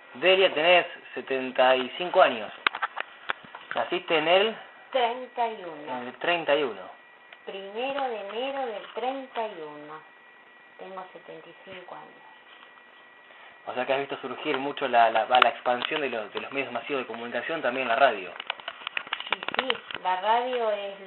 Delia, tenés 75 años. Naciste en el 31. 31. 1 de enero del 31. Tengo 75 años. O sea que has visto surgir mucho la expansión de los medios masivos de comunicación, también la radio. Sí, la radio es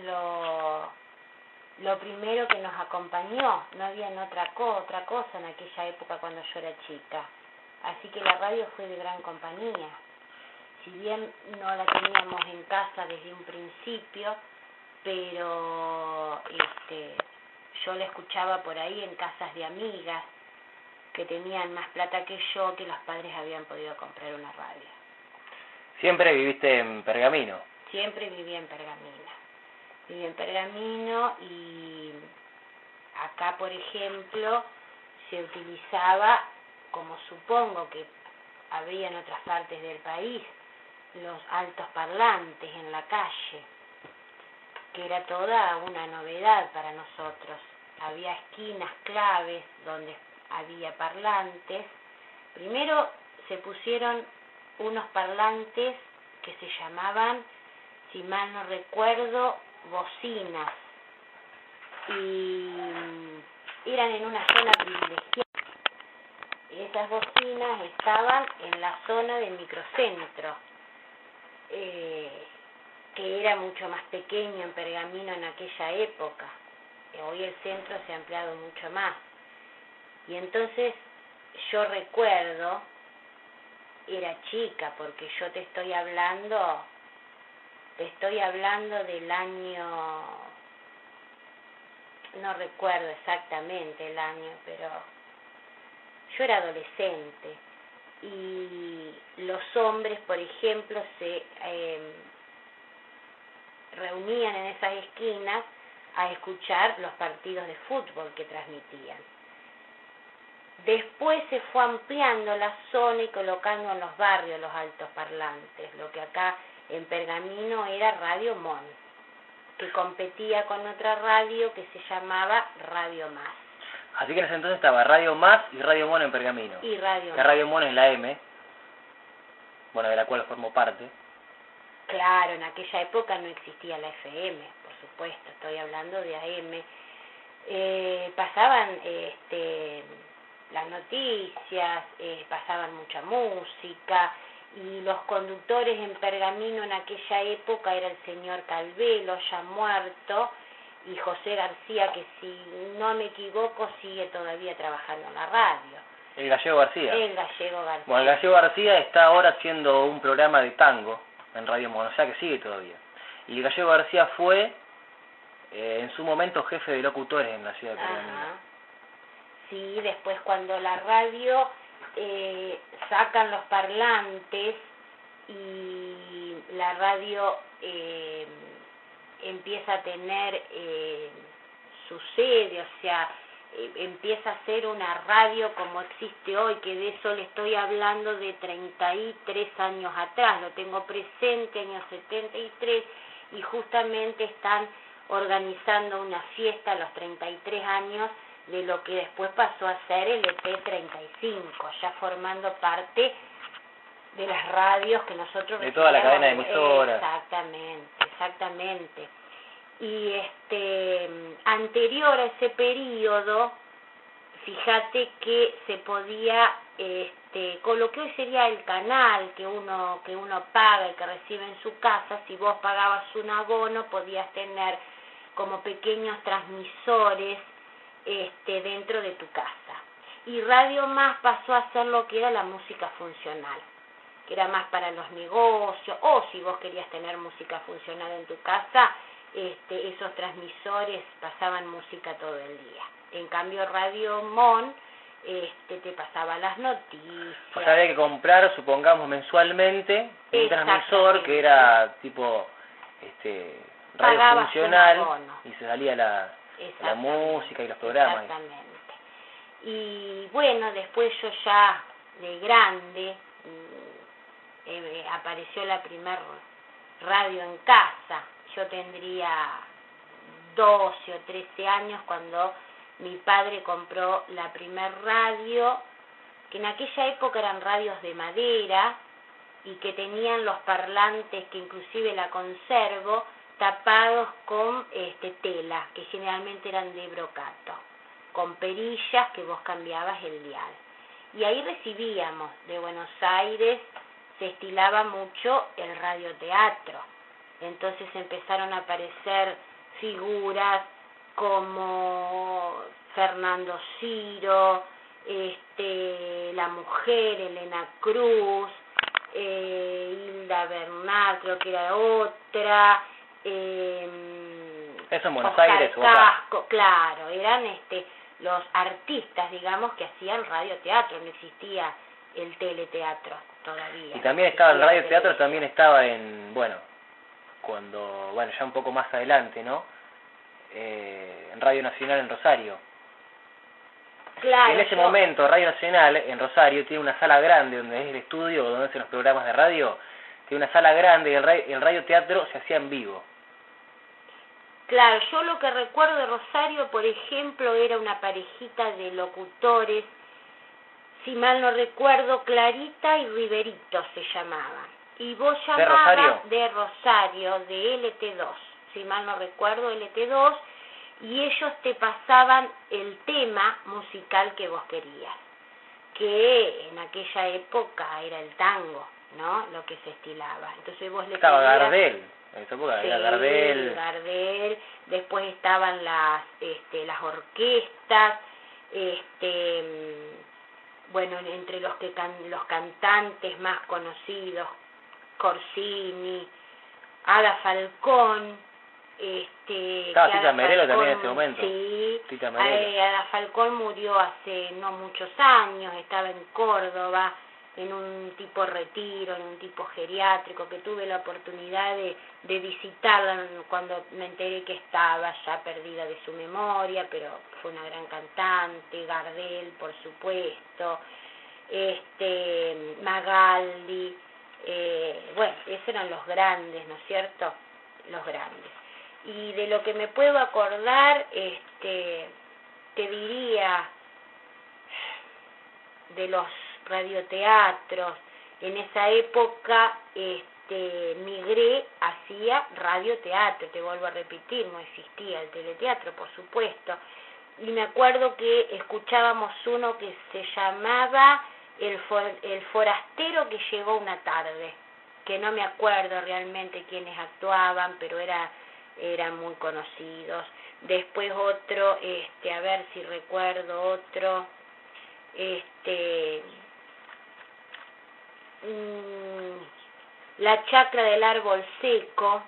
lo primero que nos acompañó. No había otra cosa en aquella época cuando yo era chica. Así que la radio fue de gran compañía. Si bien no la teníamos en casa desde un principio, pero yo la escuchaba por ahí en casas de amigas que tenían más plata que yo, que los padres habían podido comprar una radio. ¿Siempre viviste en Pergamino? Siempre viví en Pergamino. Viví en Pergamino y acá, por ejemplo, se utilizaba, como supongo que había en otras partes del país, los altos parlantes en la calle, que era toda una novedad para nosotros. Había esquinas claves donde había parlantes. Primero se pusieron unos parlantes que se llamaban, si mal no recuerdo, bocinas, y eran en una zona privilegiada. Esas bocinas estaban en la zona del microcentro, que era mucho más pequeño en Pergamino en aquella época. Hoy el centro se ha ampliado mucho más. Y entonces yo recuerdo, era chica, porque yo te estoy hablando del año, no recuerdo exactamente el año, pero yo era adolescente, y los hombres, por ejemplo, se reunían en esas esquinas a escuchar los partidos de fútbol que transmitían. Después se fue ampliando la zona y colocando en los barrios los altos parlantes, lo que acá en Pergamino era Radio Mon, que competía con otra radio que se llamaba Radio Más. Así que en ese entonces estaba Radio Más y Radio Mon en Pergamino. Y Radio La Radio Mon es la M, bueno, de la cual formó parte. Claro, en aquella época no existía la FM, por supuesto, estoy hablando de AM. Pasaban las noticias, pasaban mucha música, y los conductores en Pergamino en aquella época era el señor Calvelo, ya muerto, y José García, que si no me equivoco sigue todavía trabajando en la radio. El Gallego García. El Gallego García. Bueno, el Gallego García está ahora haciendo un programa de tango en Radio Mon, o sea que sigue todavía. Y el Gallego García fue, en su momento, jefe de locutores en la ciudad de Pergamino. Ajá. Sí, después cuando la radio sacan los parlantes y la radio empieza a tener su sede, o sea, empieza a ser una radio como existe hoy, que de eso le estoy hablando de 33 años atrás, lo tengo presente, año 73, y justamente están organizando una fiesta a los 33 años de lo que después pasó a ser el EP35, ya formando parte de las radios que nosotros de toda la cadena de emisoras. Exactamente. Y anterior a ese periodo, fíjate que se podía, con lo que hoy sería el canal que uno paga y que recibe en su casa, si vos pagabas un abono podías tener como pequeños transmisores dentro de tu casa. Y Radio Más pasó a ser lo que era la música funcional, que era más para los negocios, o si vos querías tener música funcional en tu casa, esos transmisores pasaban música todo el día. En cambio Radio Mon te pasaba las noticias. O sea, había que comprar, supongamos, mensualmente un transmisor que era tipo radio Pagabas funcional, y se salía la música y los programas. Exactamente. Y bueno, después yo ya de grande apareció la primer radio en casa. Yo tendría 12 o 13 años cuando mi padre compró la primer radio que en aquella época eran radios de madera y que tenían los parlantes, que inclusive la conservo, tapados con tela, que generalmente eran de brocato, con perillas que vos cambiabas el dial. Y ahí recibíamos de Buenos Aires, se estilaba mucho el radioteatro. Entonces empezaron a aparecer figuras como Fernando Ciro, la mujer Elena Cruz, Hilda Bernal, creo que era otra, eso en Buenos Oscar Aires o Casco, acá. claro, eran los artistas, digamos, que hacían radioteatro, no existía el teleteatro todavía. Y también estaba el radioteatro, también estaba en, ya un poco más adelante, ¿no? En Radio Nacional en Rosario. Claro, en ese momento Radio Nacional en Rosario tiene una sala grande donde es el estudio, donde hacen los programas de radio, tiene una sala grande y el radioteatro se hacía en vivo. Claro, yo lo que recuerdo de Rosario, por ejemplo, era una parejita de locutores, si mal no recuerdo, Clarita y Riverito se llamaban. Y vos llamabas de Rosario, de LT2, si mal no recuerdo, LT2, y ellos te pasaban el tema musical que vos querías, que en aquella época era el tango, ¿no? Lo que se estilaba. Entonces vos le estaba pedías... Gardel, en esa época era Gardel, después estaban las orquestas, entre los que los cantantes más conocidos, Corsini, Ada Falcón, estaba Tita Merelo también en ese momento. Sí, Tita Merelo. Ada Falcón murió hace no muchos años, estaba en Córdoba, en un tipo retiro, en un tipo geriátrico, que tuve la oportunidad de visitarla cuando me enteré que estaba ya perdida de su memoria, pero fue una gran cantante. Gardel, por supuesto, Magaldi, esos eran los grandes, ¿no es cierto? Los grandes. Y de lo que me puedo acordar, te diría, de los radioteatros, en esa época migré hacia radioteatro, te vuelvo a repetir, no existía el teleteatro, por supuesto, y me acuerdo que escuchábamos uno que se llamaba El forastero que llegó una tarde, que no me acuerdo realmente quiénes actuaban, pero eran muy conocidos. Después otro, a ver si recuerdo otro, La chacra del árbol seco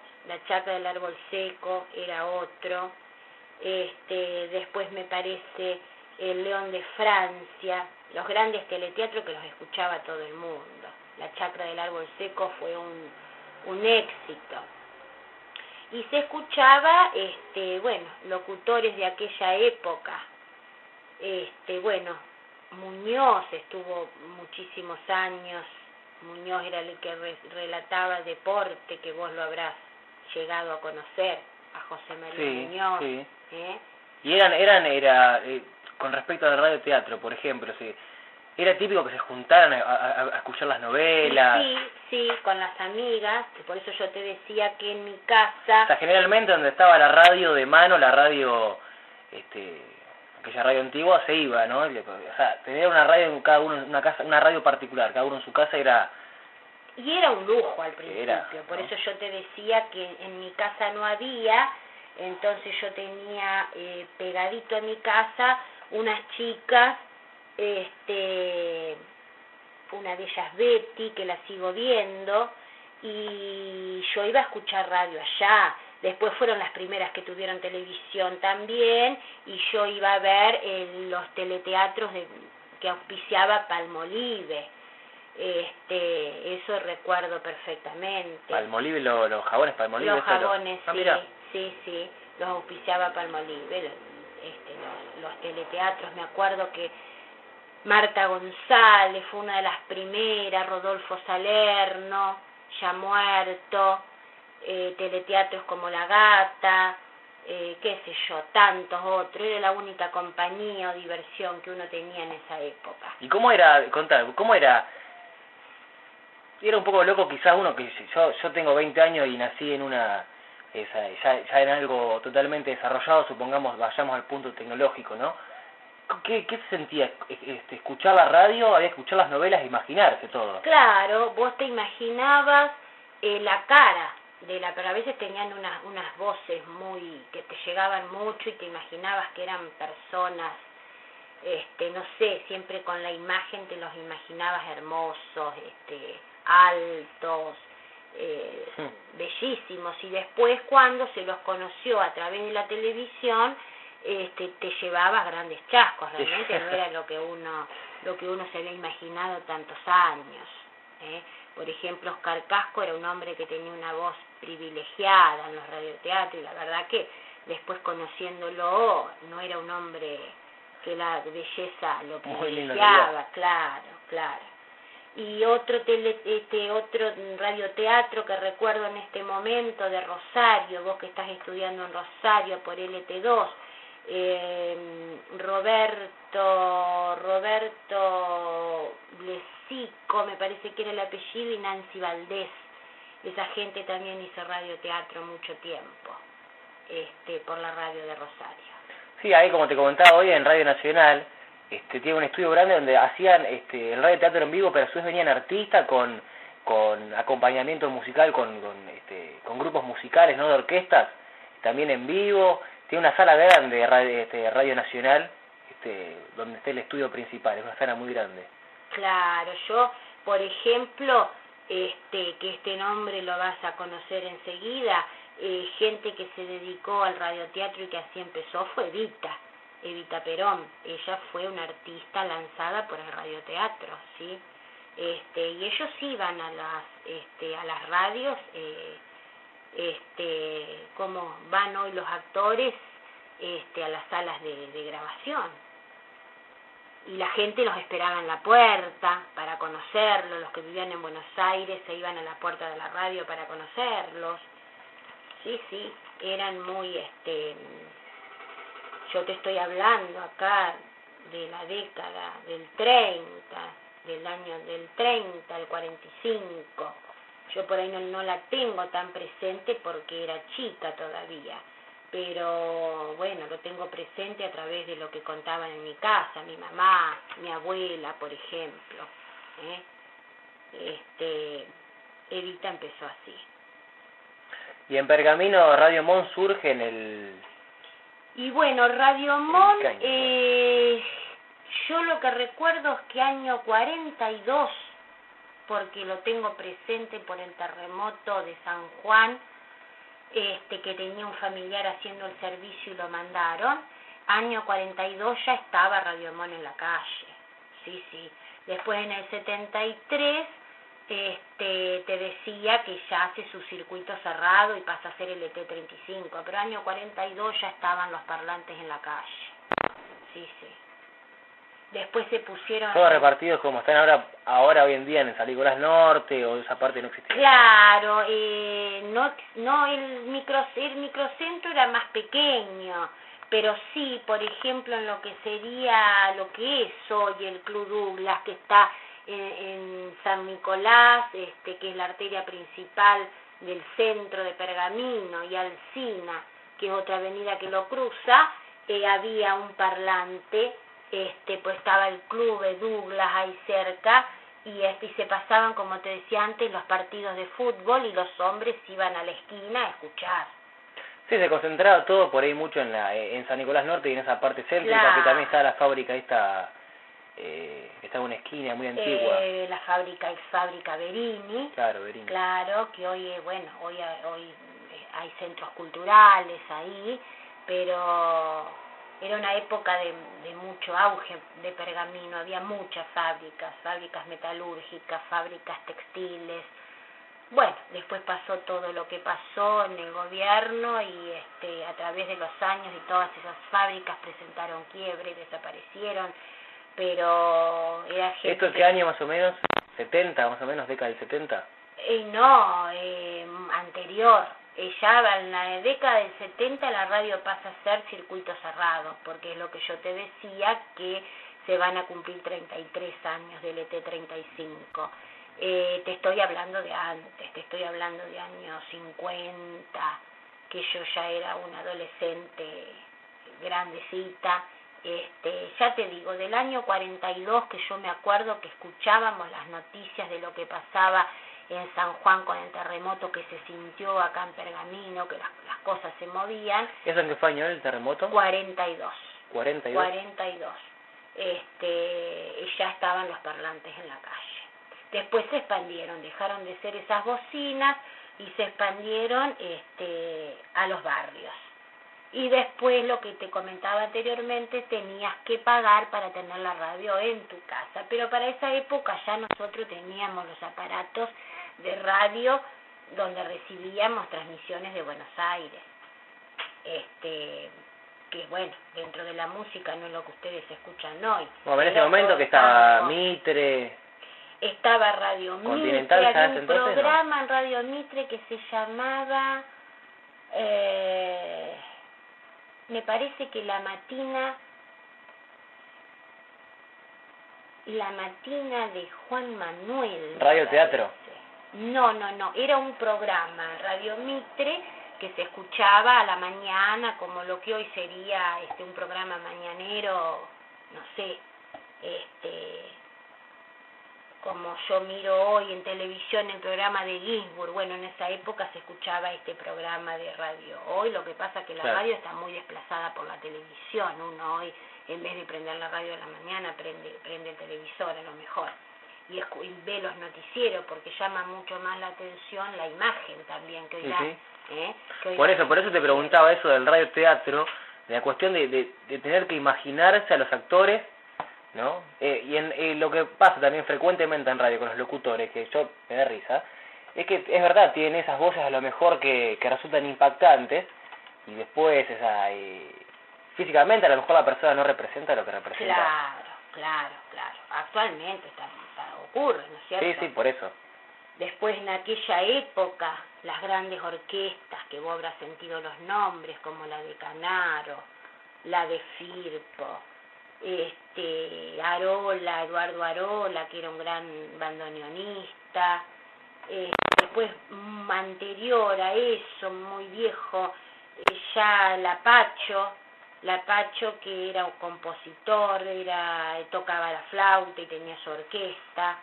era otro. Después me parece El León de Francia, los grandes teleteatros que los escuchaba todo el mundo. La chacra del árbol seco fue un éxito. Y se escuchaba, locutores de aquella época. Muñoz estuvo muchísimos años. Muñoz era el que relataba deporte, que vos lo habrás llegado a conocer, a José María Muñoz. Sí. Y con respecto al radioteatro, por ejemplo, era típico que se juntaran a escuchar las novelas. Sí, con las amigas, por eso yo te decía que en mi casa... O sea, generalmente donde estaba la radio de mano, la radio, aquella radio antigua, se iba, ¿no? O sea, tener una radio en cada uno, una radio particular, cada uno en su casa era... Y era un lujo al principio, por ¿no? eso yo te decía que en mi casa no había, entonces yo tenía pegadito a mi casa unas chicas, una de ellas Betty, que la sigo viendo, y yo iba a escuchar radio allá. Después fueron las primeras que tuvieron televisión también, y yo iba a ver los teleteatros que auspiciaba Palmolive. Eso recuerdo perfectamente. Palmolive, los jabones Palmolive. Los jabones, sí, los auspiciaba Palmolive. Los teleteatros, me acuerdo que Marta González fue una de las primeras, Rodolfo Salerno, ya muerto, teleteatros como La Gata, qué sé yo, tantos otros, era la única compañía o diversión que uno tenía en esa época. ¿Y cómo era, contá, cómo era? Era un poco loco quizás uno que yo tengo 20 años y nací en una, ya en algo totalmente desarrollado, supongamos, vayamos al punto tecnológico, ¿no? ¿Qué se sentía? ¿Escuchar la radio, había que escuchar las novelas e imaginarse todo? Claro, vos te imaginabas la cara pero a veces tenían unas voces muy que te llegaban mucho y te imaginabas que eran personas, no sé, siempre con la imagen te los imaginabas hermosos, altos, bellísimos, y después cuando se los conoció a través de la televisión, te llevabas grandes chascos, realmente no era lo que uno se había imaginado tantos años, Por ejemplo, Oscar Casco era un hombre que tenía una voz privilegiada en los radioteatros, y la verdad que después conociéndolo no era un hombre que la belleza lo privilegiaba, claro. Y otro otro radioteatro que recuerdo en este momento de Rosario, vos que estás estudiando en Rosario por LT2, Roberto Blesico, me parece que era el apellido, y Nancy Valdés. Esa gente también hizo radioteatro mucho tiempo, por la radio de Rosario. Sí, ahí como te comentaba hoy en Radio Nacional, tiene un estudio grande donde hacían el radioteatro en vivo, pero a su vez venían artistas con acompañamiento musical, con grupos musicales, no de orquestas, también en vivo. Tiene una sala grande de Radio Nacional, donde está el estudio principal, es una sala muy grande. Claro, yo, por ejemplo, que este nombre lo vas a conocer enseguida, gente que se dedicó al radioteatro y que así empezó fue Evita Perón. Ella fue una artista lanzada por el radioteatro, ¿sí? Y ellos iban a las radios, como van hoy los actores, a las salas de grabación. Y la gente los esperaba en la puerta para conocerlos, los que vivían en Buenos Aires se iban a la puerta de la radio para conocerlos. Sí, eran muy, yo te estoy hablando acá de la década del 30, del año del 30 al 45. Yo por ahí no la tengo tan presente porque era chica todavía, pero bueno, lo tengo presente a través de lo que contaban en mi casa, mi mamá, mi abuela, por ejemplo. Evita empezó así. Y en Pergamino, Radio Mon surge en el... Y bueno, Radio Mon, yo lo que recuerdo es que año 42, porque lo tengo presente por el terremoto de San Juan, que tenía un familiar haciendo el servicio y lo mandaron. Año 42 ya estaba Radio Mon en la calle, sí. Después en el 73 te decía que ya hace su circuito cerrado y pasa a ser el ET35, pero año 42 ya estaban los parlantes en la calle, sí. Después se pusieron... Todos repartidos como están ahora hoy en día en San Nicolás Norte, o esa parte no existía. Claro, no el microcentro era más pequeño, pero sí, por ejemplo, en lo que sería, lo que es hoy el Club Douglas, que está en San Nicolás, que es la arteria principal del centro de Pergamino, y Alsina, que es otra avenida que lo cruza, había un parlante, pues estaba el Club de Douglas ahí cerca, y se pasaban, como te decía antes, los partidos de fútbol, y los hombres iban a la esquina a escuchar. Sí, se concentraba todo por ahí mucho en San Nicolás Norte y en esa parte céntrica, claro. Que también está la fábrica esta, que está en una esquina muy antigua. La fábrica Berini. Claro, Berini. Claro, que hoy hay centros culturales ahí, pero era una época de mucho auge de Pergamino, había muchas fábricas metalúrgicas, fábricas textiles. Bueno, después pasó todo lo que pasó en el gobierno y a través de los años y todas esas fábricas presentaron quiebre y desaparecieron, pero era gente... ¿Esto qué año más o menos? ¿70 más o menos, década del 70? No, anterior, Ya en la década del 70 la radio pasa a ser circuito cerrado, porque es lo que yo te decía, que se van a cumplir 33 años del ET35. Te estoy hablando de antes, te estoy hablando de años 50, que yo ya era una adolescente grandecita. Ya te digo, del año 42, que yo me acuerdo que escuchábamos las noticias de lo que pasaba en San Juan con el terremoto que se sintió acá en Pergamino, que las cosas se movían. ¿Eso en qué fue año el terremoto? 42. 42. 42. Y ya estaban los parlantes en la calle. Después se expandieron, dejaron de ser esas bocinas y se expandieron a los barrios. Y después, lo que te comentaba anteriormente, tenías que pagar para tener la radio en tu casa. Pero para esa época ya nosotros teníamos los aparatos de radio donde recibíamos transmisiones de Buenos Aires. Que bueno, dentro de la música no es lo que ustedes escuchan hoy. Bueno, en ese momento que estaba Mitre... Estaba Radio Mitre, había un programa en Radio Mitre que se llamaba... me parece que la matina de Juan Manuel. ¿Radio Teatro? No, era un programa, Radio Mitre, que se escuchaba a la mañana, como lo que hoy sería un programa mañanero, no sé, como yo miro hoy en televisión el programa de Ginsburg. Bueno, en esa época se escuchaba este programa de radio. Hoy lo que pasa es que la radio está muy desplazada por la televisión. Uno hoy, en vez de prender la radio a la mañana, prende el televisor a lo mejor. Y ve los noticieros, porque llama mucho más la atención la imagen también, que hoy sí. Por eso te preguntaba eso del radioteatro, de la cuestión de tener que imaginarse a los actores, ¿no? Y lo que pasa también frecuentemente en radio con los locutores, que yo me da risa, es que es verdad, tienen esas voces a lo mejor que resultan impactantes, y después físicamente a lo mejor la persona no representa lo que representa. Claro. Actualmente ocurre, ¿no es cierto? Sí, por eso. Después, en aquella época, las grandes orquestas, que vos habrás sentido los nombres, como la de Canaro, la de Firpo, Eduardo Arola, que era un gran bandoneonista. Después, anterior a eso, muy viejo, ya La Pacho, que era un compositor, tocaba la flauta y tenía su orquesta.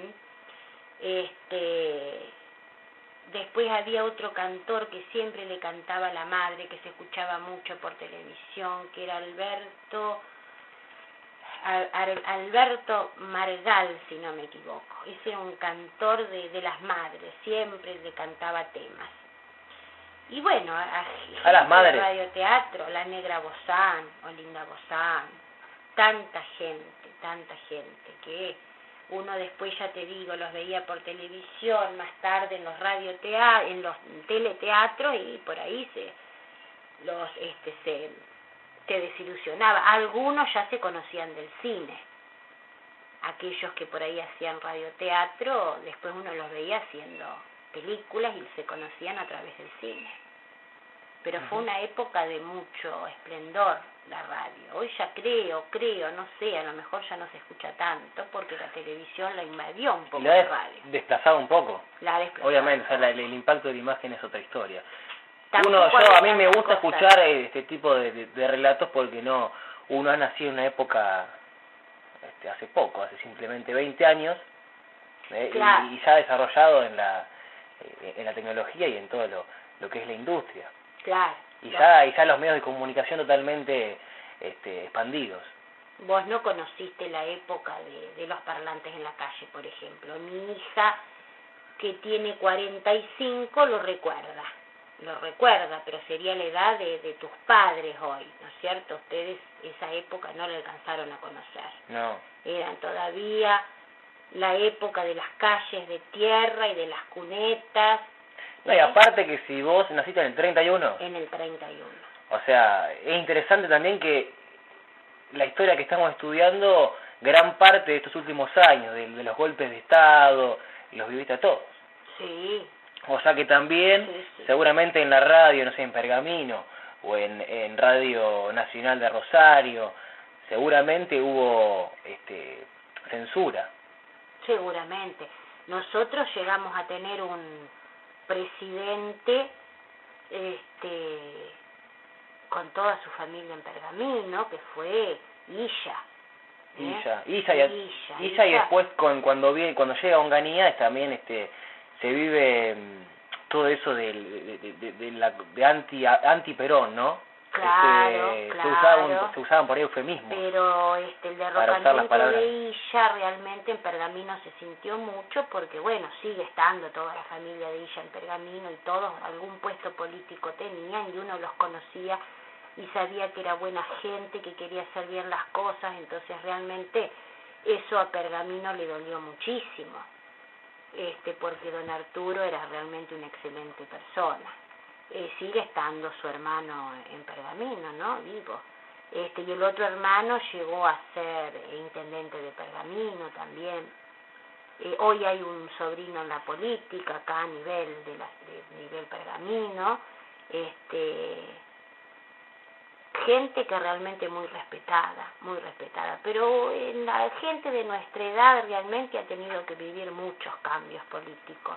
Después había otro cantor que siempre le cantaba a la madre, que se escuchaba mucho por televisión, que era Alberto Margal, si no me equivoco. Ese era un cantor de las madres, siempre le cantaba temas. Y bueno, a las madres, radioteatro, la Negra Bozán, Olinda Bozán, tanta gente que uno después, ya te digo, los veía por televisión, más tarde en los en los teleteatros, y por ahí te desilusionaba. Algunos ya se conocían del cine. Aquellos que por ahí hacían radioteatro, después uno los veía haciendo películas y se conocían a través del cine. Pero fue una época de mucho esplendor la radio. Hoy ya creo, no sé, a lo mejor ya no se escucha tanto porque la televisión la invadió un poco la radio. Desplazado un poco. Obviamente, o sea, el impacto de la imagen es otra historia. A mí me gusta escuchar este tipo de relatos porque uno ha nacido en una época hace poco, hace simplemente 20 años, claro, y ya desarrollado en la tecnología y en todo lo que es la industria. Claro. Y ya los medios de comunicación totalmente expandidos. Vos no conociste la época de los parlantes en la calle, por ejemplo. Mi hija, que tiene 45, lo recuerda, pero sería la edad de tus padres hoy, ¿no es cierto? Ustedes esa época no la alcanzaron a conocer. No. Eran todavía la época de las calles de tierra y de las cunetas. No, y aparte que si vos naciste en el 31. En el 31. O sea, es interesante también que la historia que estamos estudiando, gran parte de estos últimos años, de los golpes de Estado, los viviste a todos. Sí. O sea que también, Sí. seguramente en la radio, no sé, en Pergamino, o en Radio Nacional de Rosario, seguramente hubo censura. Seguramente. Nosotros llegamos a tener un presidente con toda su familia en Pergamino, que fue Illa. Illa y después cuando llega a Onganía también se vive todo eso de anti Perón, ¿no? Claro, se usaban por ahí eufemismos. Pero el derrocamiento de Illa realmente en Pergamino se sintió mucho porque, bueno, sigue estando toda la familia de Illa en Pergamino y todos algún puesto político tenían y uno los conocía y sabía que era buena gente, que quería hacer bien las cosas, entonces realmente eso a Pergamino le dolió muchísimo, porque don Arturo era realmente una excelente persona. Sigue estando su hermano en Pergamino, ¿no? Vivo. Y el otro hermano llegó a ser intendente de Pergamino también. Hoy hay un sobrino en la política acá a nivel nivel Pergamino. Gente que realmente muy respetada, pero la gente de nuestra edad realmente ha tenido que vivir muchos cambios políticos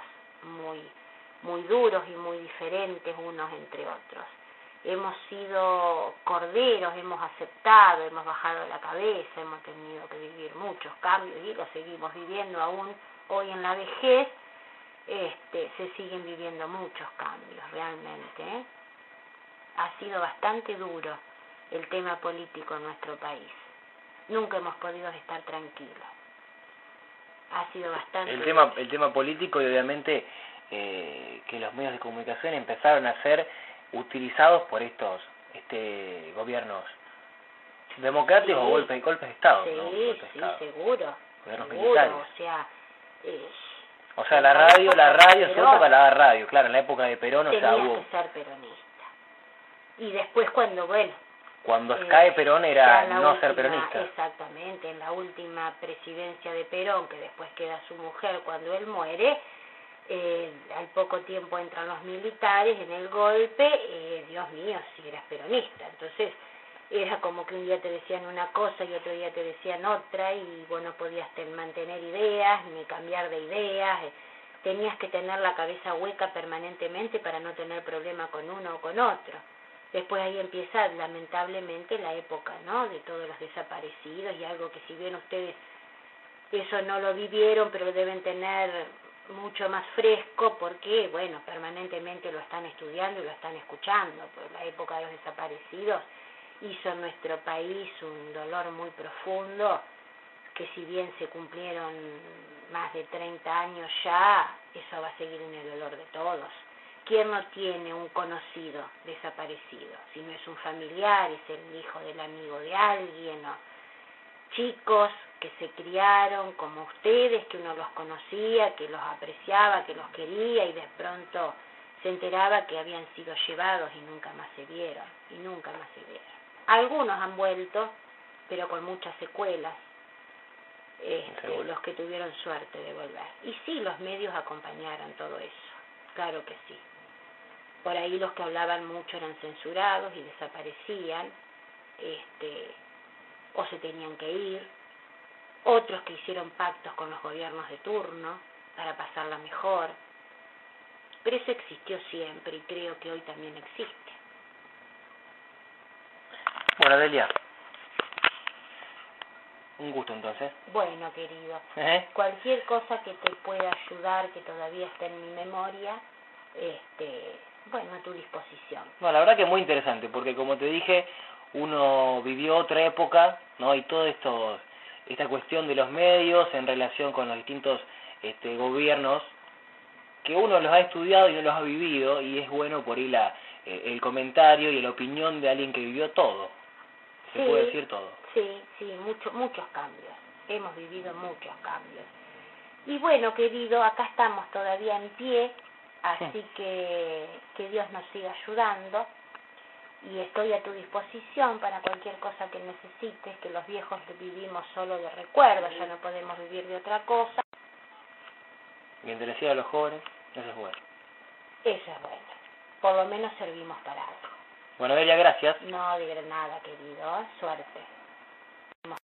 muy duros y muy diferentes unos entre otros. Hemos sido corderos, hemos aceptado, hemos bajado la cabeza, hemos tenido que vivir muchos cambios y los seguimos viviendo aún hoy en la vejez. Se siguen viviendo muchos cambios realmente, Ha sido bastante duro el tema político en nuestro país. Nunca hemos podido estar tranquilos. Ha sido bastante duro. El tema político y obviamente que los medios de comunicación empezaron a ser utilizados por estos gobiernos democráticos o golpes de Estado, ¿no? Seguro. Gobiernos militares. O sea, la radio se usa para la radio, claro, en la época de Perón, tenías que ser peronista. Y después cuando cae Perón era no ser peronista. Exactamente, en la última presidencia de Perón, que después queda su mujer cuando él muere, al poco tiempo entran los militares en el golpe, Dios mío, si eras peronista. Entonces era como que un día te decían una cosa y otro día te decían otra y vos no podías mantener ideas ni cambiar de ideas. Tenías que tener la cabeza hueca permanentemente para no tener problema con uno o con otro. Después ahí empieza lamentablemente la época, ¿no?, de todos los desaparecidos, y algo que si bien ustedes eso no lo vivieron, pero lo deben tener mucho más fresco porque, bueno, permanentemente lo están estudiando y lo están escuchando. Pues la época de los desaparecidos hizo en nuestro país un dolor muy profundo, que si bien se cumplieron más de 30 años ya, eso va a seguir en el dolor de todos. ¿Quién no tiene un conocido desaparecido? Si no es un familiar, es el hijo del amigo de alguien, o chicos que se criaron como ustedes, que uno los conocía, que los apreciaba, que los quería, y de pronto se enteraba que habían sido llevados y nunca más se vieron. Algunos han vuelto, pero con muchas secuelas, los que tuvieron suerte de volver. Y sí, los medios acompañaron todo eso, claro que sí. Por ahí los que hablaban mucho eran censurados y desaparecían, o se tenían que ir. Otros que hicieron pactos con los gobiernos de turno para pasarla mejor. Pero eso existió siempre y creo que hoy también existe. Bueno, Delia, un gusto entonces. Bueno, querido, cualquier cosa que te pueda ayudar, que todavía esté en mi memoria, a tu disposición. No, la verdad que es muy interesante, porque como te dije, uno vivió otra época, ¿no? Y todo esta cuestión de los medios en relación con los distintos gobiernos, que uno los ha estudiado y no los ha vivido, y es bueno por ahí el comentario y la opinión de alguien que vivió todo. Se puede decir todo. Sí, muchos cambios. Hemos vivido muchos cambios. Y bueno, querido, acá estamos todavía en pie, así que Dios nos siga ayudando. Y estoy a tu disposición para cualquier cosa que necesites, que los viejos vivimos solo de recuerdos, ya no podemos vivir de otra cosa. Mientras decía a los jóvenes, eso es bueno. Eso es bueno. Por lo menos servimos para algo. Bueno, Delia, gracias. No, de nada, querido. Suerte.